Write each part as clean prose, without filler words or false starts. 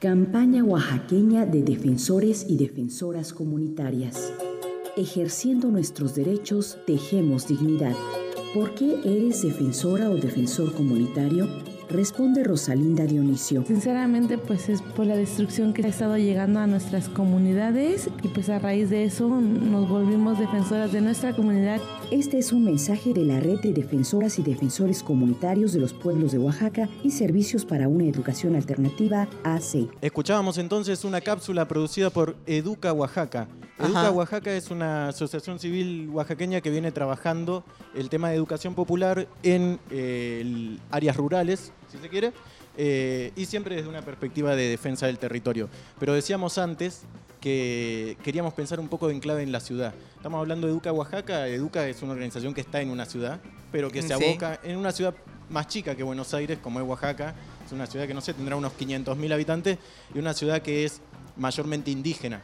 Campaña oaxaqueña de defensores y defensoras comunitarias. Ejerciendo nuestros derechos, tejemos dignidad. ¿Por qué eres defensora o defensor comunitario? Responde Rosalinda Dionisio. Sinceramente, pues es por la destrucción que ha estado llegando a nuestras comunidades y pues a raíz de eso nos volvimos defensoras de nuestra comunidad. Este es un mensaje de la Red de Defensoras y Defensores Comunitarios de los Pueblos de Oaxaca y Servicios para una Educación Alternativa, AC. Escuchábamos entonces una cápsula producida por Educa Oaxaca. Educa Oaxaca es una asociación civil oaxaqueña que viene trabajando el tema de educación popular en áreas rurales, si se quiere, y siempre desde una perspectiva de defensa del territorio. Pero decíamos antes que queríamos pensar un poco en clave en la ciudad. Estamos hablando de Educa Oaxaca. Educa es una organización que está en una ciudad, pero que se aboca en una ciudad más chica que Buenos Aires, como es Oaxaca. Es una ciudad que, no sé, tendrá unos 500.000 habitantes y una ciudad que es mayormente indígena.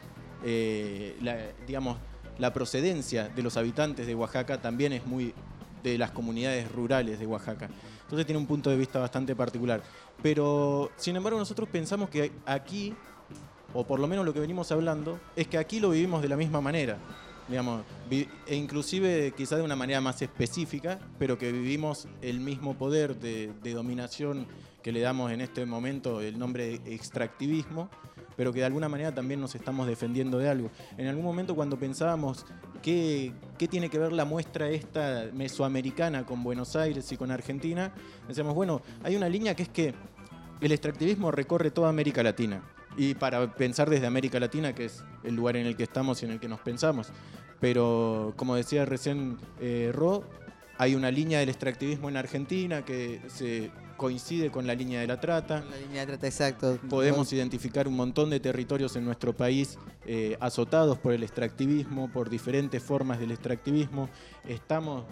La procedencia de los habitantes de Oaxaca también es muy de las comunidades rurales de Oaxaca. Entonces tiene un punto de vista bastante particular. Pero, sin embargo, nosotros pensamos que aquí, o por lo menos lo que venimos hablando, es que aquí lo vivimos de la misma manera, digamos, e inclusive quizás de una manera más específica, pero que vivimos el mismo poder de dominación que le damos en este momento el nombre de extractivismo, pero que de alguna manera también nos estamos defendiendo de algo. En algún momento, cuando pensábamos qué tiene que ver la muestra esta mesoamericana con Buenos Aires y con Argentina, decíamos, bueno, hay una línea que es que el extractivismo recorre toda América Latina. Y para pensar desde América Latina, que es el lugar en el que estamos y en el que nos pensamos. Pero, como decía recién Ro, hay una línea del extractivismo en Argentina que se coincide con la línea de la trata. La línea de trata, exacto. Podemos identificar un montón de territorios en nuestro país azotados por el extractivismo, por diferentes formas del extractivismo. Estamos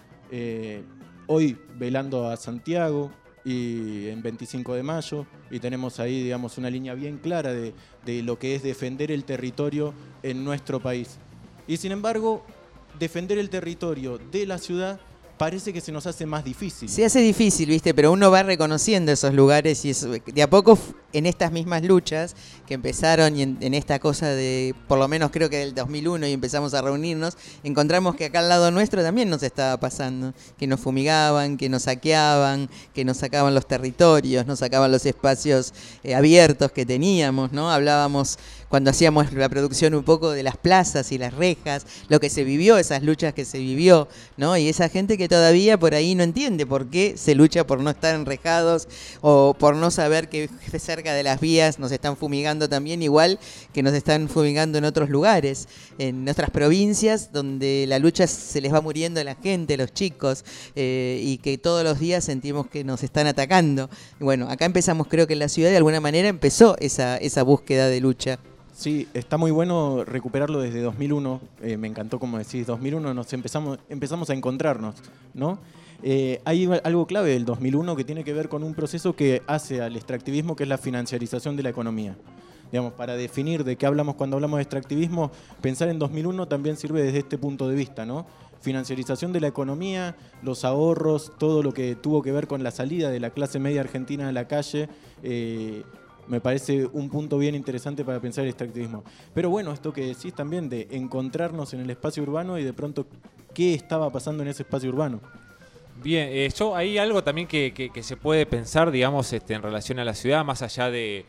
hoy velando a Santiago y en 25 de mayo, y tenemos ahí, digamos, una línea bien clara de lo que es defender el territorio en nuestro país. Y sin embargo, defender el territorio de la ciudad parece que se nos hace más difícil. Se hace difícil, ¿viste? Pero uno va reconociendo esos lugares y eso, de a poco en estas mismas luchas que empezaron y en esta cosa de, por lo menos creo que del 2001 y empezamos a reunirnos, encontramos que acá al lado nuestro también nos estaba pasando, que nos fumigaban, que nos saqueaban, que nos sacaban los territorios, nos sacaban los espacios abiertos que teníamos, ¿no? Hablábamos cuando hacíamos la producción un poco de las plazas y las rejas, lo que se vivió, esas luchas que se vivió, ¿no? Y esa gente que todavía por ahí no entiende por qué se lucha por no estar enrejados o por no saber que cerca de las vías nos están fumigando también, igual que nos están fumigando en otros lugares, en otras provincias donde la lucha se les va muriendo a la gente, los chicos, y que todos los días sentimos que nos están atacando. Y bueno, acá empezamos, creo que en la ciudad de alguna manera empezó esa búsqueda de lucha. Sí, está muy bueno recuperarlo desde 2001, me encantó como decís, 2001 nos empezamos a encontrarnos, ¿no? Hay algo clave del 2001 que tiene que ver con un proceso que hace al extractivismo, que es la financiarización de la economía. Digamos, para definir de qué hablamos cuando hablamos de extractivismo, pensar en 2001 también sirve desde este punto de vista, ¿no? Financiarización de la economía, los ahorros, todo lo que tuvo que ver con la salida de la clase media argentina a la calle, me parece un punto bien interesante para pensar el extractivismo. Pero bueno, esto que decís también de encontrarnos en el espacio urbano y de pronto qué estaba pasando en ese espacio urbano. Bien, hay algo también que se puede pensar, digamos, en relación a la ciudad, más allá de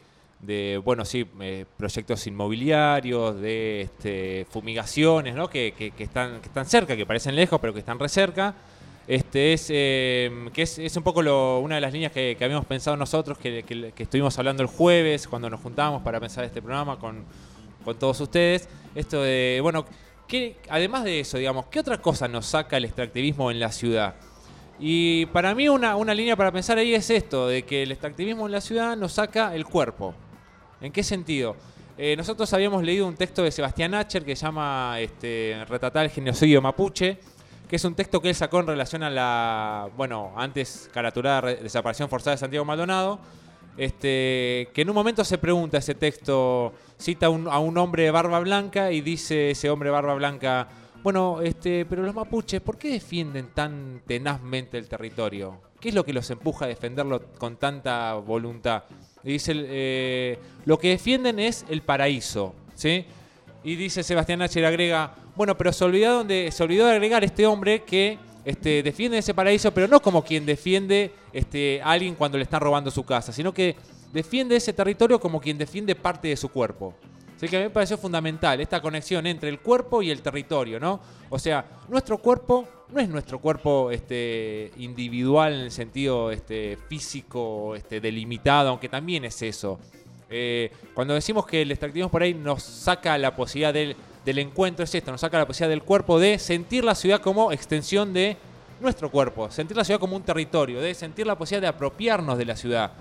proyectos inmobiliarios, de fumigaciones, ¿no? que están cerca, que parecen lejos, pero que están re cerca. Es un poco una de las líneas que habíamos pensado nosotros, que estuvimos hablando el jueves cuando nos juntábamos para pensar este programa con todos ustedes. Esto de, bueno, además de eso, digamos, ¿qué otra cosa nos saca el extractivismo en la ciudad? Y para mí una línea para pensar ahí es esto, de que el extractivismo en la ciudad nos saca el cuerpo. ¿En qué sentido? Nosotros habíamos leído un texto de Sebastián Acher que se llama Retratar el genocidio mapuche, que es un texto que él sacó en relación a la, antes caraturada desaparición forzada de Santiago Maldonado, que en un momento se pregunta ese texto, cita a un hombre de barba blanca y dice ese hombre de barba blanca, pero los mapuches, ¿por qué defienden tan tenazmente el territorio? ¿Qué es lo que los empuja a defenderlo con tanta voluntad? y dice, lo que defienden es el paraíso, ¿sí? Y dice Sebastián Nasher, agrega, bueno, pero se olvidó de agregar este hombre que defiende ese paraíso, pero no como quien defiende a alguien cuando le están robando su casa, sino que defiende ese territorio como quien defiende parte de su cuerpo. Así que a mí me pareció fundamental esta conexión entre el cuerpo y el territorio, ¿no? O sea, nuestro cuerpo no es nuestro cuerpo individual en el sentido físico, delimitado, aunque también es eso. Cuando decimos que el extractivismo por ahí nos saca la posibilidad del encuentro, es esto, nos saca la posibilidad del cuerpo de sentir la ciudad como extensión de nuestro cuerpo, sentir la ciudad como un territorio, de sentir la posibilidad de apropiarnos de la ciudad.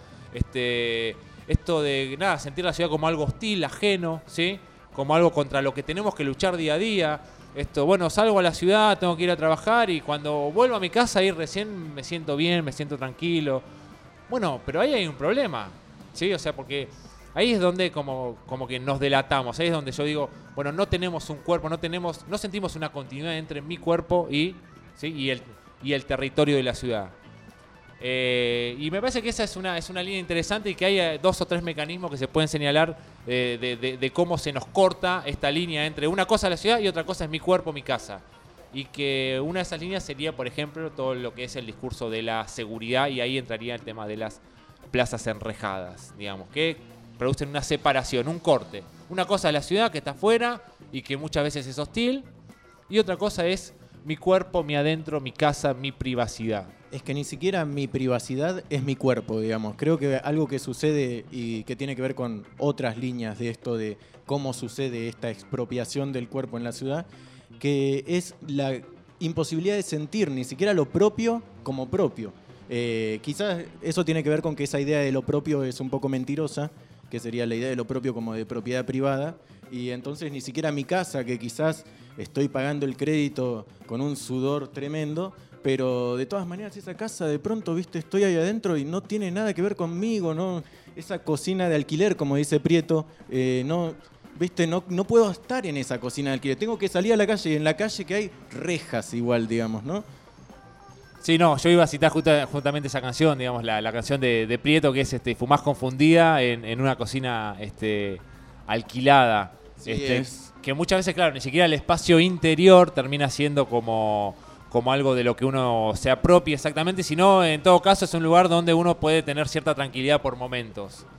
Esto de sentir la ciudad como algo hostil, ajeno, ¿sí? Como algo contra lo que tenemos que luchar día a día. Bueno, salgo a la ciudad, tengo que ir a trabajar y cuando vuelvo a mi casa ahí recién me siento bien, me siento tranquilo. Bueno, pero ahí hay un problema, ¿sí? O sea, porque ahí es donde como que nos delatamos, ahí es donde yo digo, bueno, no tenemos un cuerpo, no sentimos una continuidad entre mi cuerpo y el territorio de la ciudad. Y me parece que esa es una línea interesante y que hay 2 o 3 mecanismos que se pueden señalar de cómo se nos corta esta línea entre una cosa es la ciudad y otra cosa es mi cuerpo, mi casa. Y que una de esas líneas sería, por ejemplo, todo lo que es el discurso de la seguridad, y ahí entraría el tema de las plazas enrejadas, digamos, que producen una separación, un corte. Una cosa es la ciudad que está afuera y que muchas veces es hostil, y otra cosa es mi cuerpo, mi adentro, mi casa, mi privacidad. Es que ni siquiera mi privacidad es mi cuerpo, digamos. Creo que algo que sucede y que tiene que ver con otras líneas de esto de cómo sucede esta expropiación del cuerpo en la ciudad, que es la imposibilidad de sentir ni siquiera lo propio como propio. Quizás eso tiene que ver con que esa idea de lo propio es un poco mentirosa, que sería la idea de lo propio como de propiedad privada, y entonces ni siquiera mi casa, que quizás estoy pagando el crédito con un sudor tremendo, pero de todas maneras esa casa de pronto, viste, estoy ahí adentro y no tiene nada que ver conmigo, ¿no? Esa cocina de alquiler, como dice Prieto, no, viste, no puedo estar en esa cocina de alquiler, tengo que salir a la calle, y en la calle que hay rejas igual, digamos, ¿no? Sí, no, yo iba a citar justamente esa canción, digamos, la canción de Prieto, que es Fumás confundida en una cocina alquilada. Sí, que muchas veces, claro, ni siquiera el espacio interior termina siendo como algo de lo que uno se apropia exactamente, sino en todo caso es un lugar donde uno puede tener cierta tranquilidad por momentos.